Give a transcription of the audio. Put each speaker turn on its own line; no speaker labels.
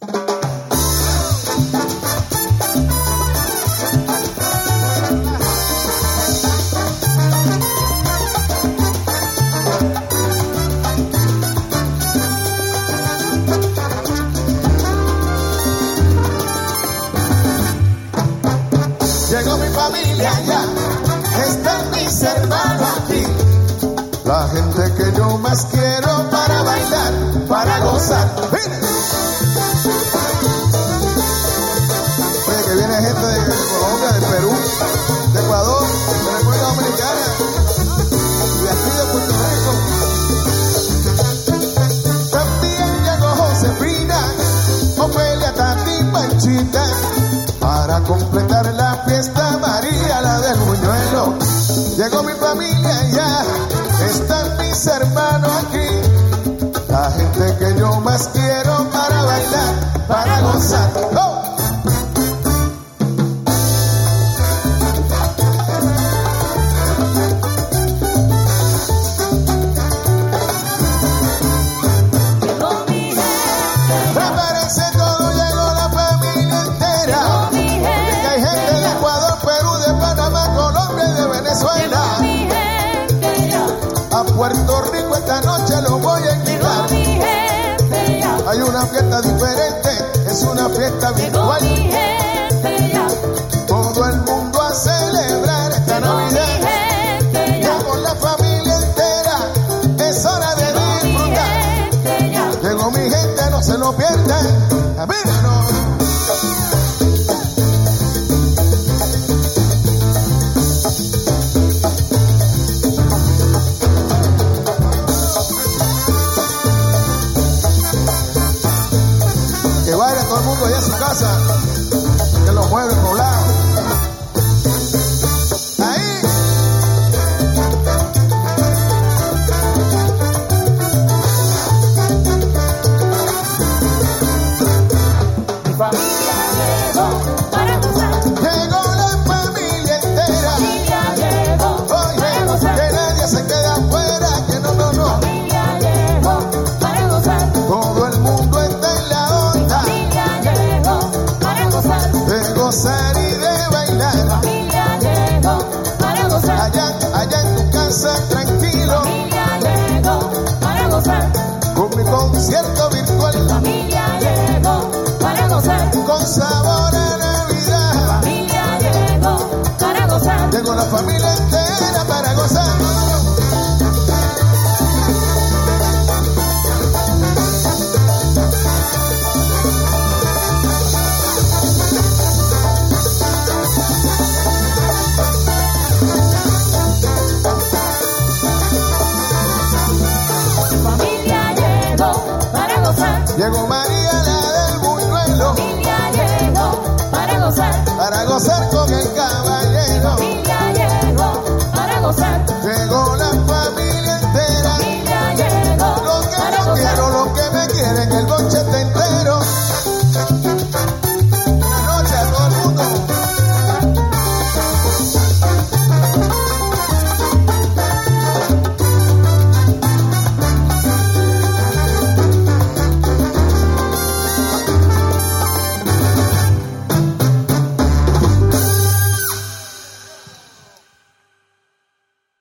Llegó mi familia ya, están mis hermanos aquí. La gente que yo más quiero para bailar, para gozar. ¡Mire! Oye, que viene gente de Colombia, de Perú, de Ecuador, de República Dominicana y aquí de Puerto Rico. También llegó Josefina, Ofelia, Tati, Panchita, para completar la fiesta María, la del buñuelo. Llegó mi familia ya, están mis hermanos aquí. La gente que yo más quiero para bailar, para gozar. ¡Oh! Prepárense todo, llegó la familia entera. Porque hay gente de Ecuador, Perú, de Panamá, Colombia y de Venezuela. A Puerto Rico esta noche lo voy a invitar. Hay una fiesta diferente, es una fiesta virtual. Todo el mundo a celebrar esta Navidad. Llegó la familia entera, es hora de disfrutar. Llegó mi gente, no se lo pierdan. Camino. Que vaya todo el mundo allá a su casa, que los muebles poblados. Ahí. Llegó la familia entera. Oye, que nadie se queda afuera, que no. Todo el mundo está en la onda de gozar y de bailar. Allá en tu casa tranquilo, con mi concierto virtual, con sabor a Navidad. Llegó la familia entera para gozar. Llegó María, la del buñuelo, para gozar con el caballero. Llegó la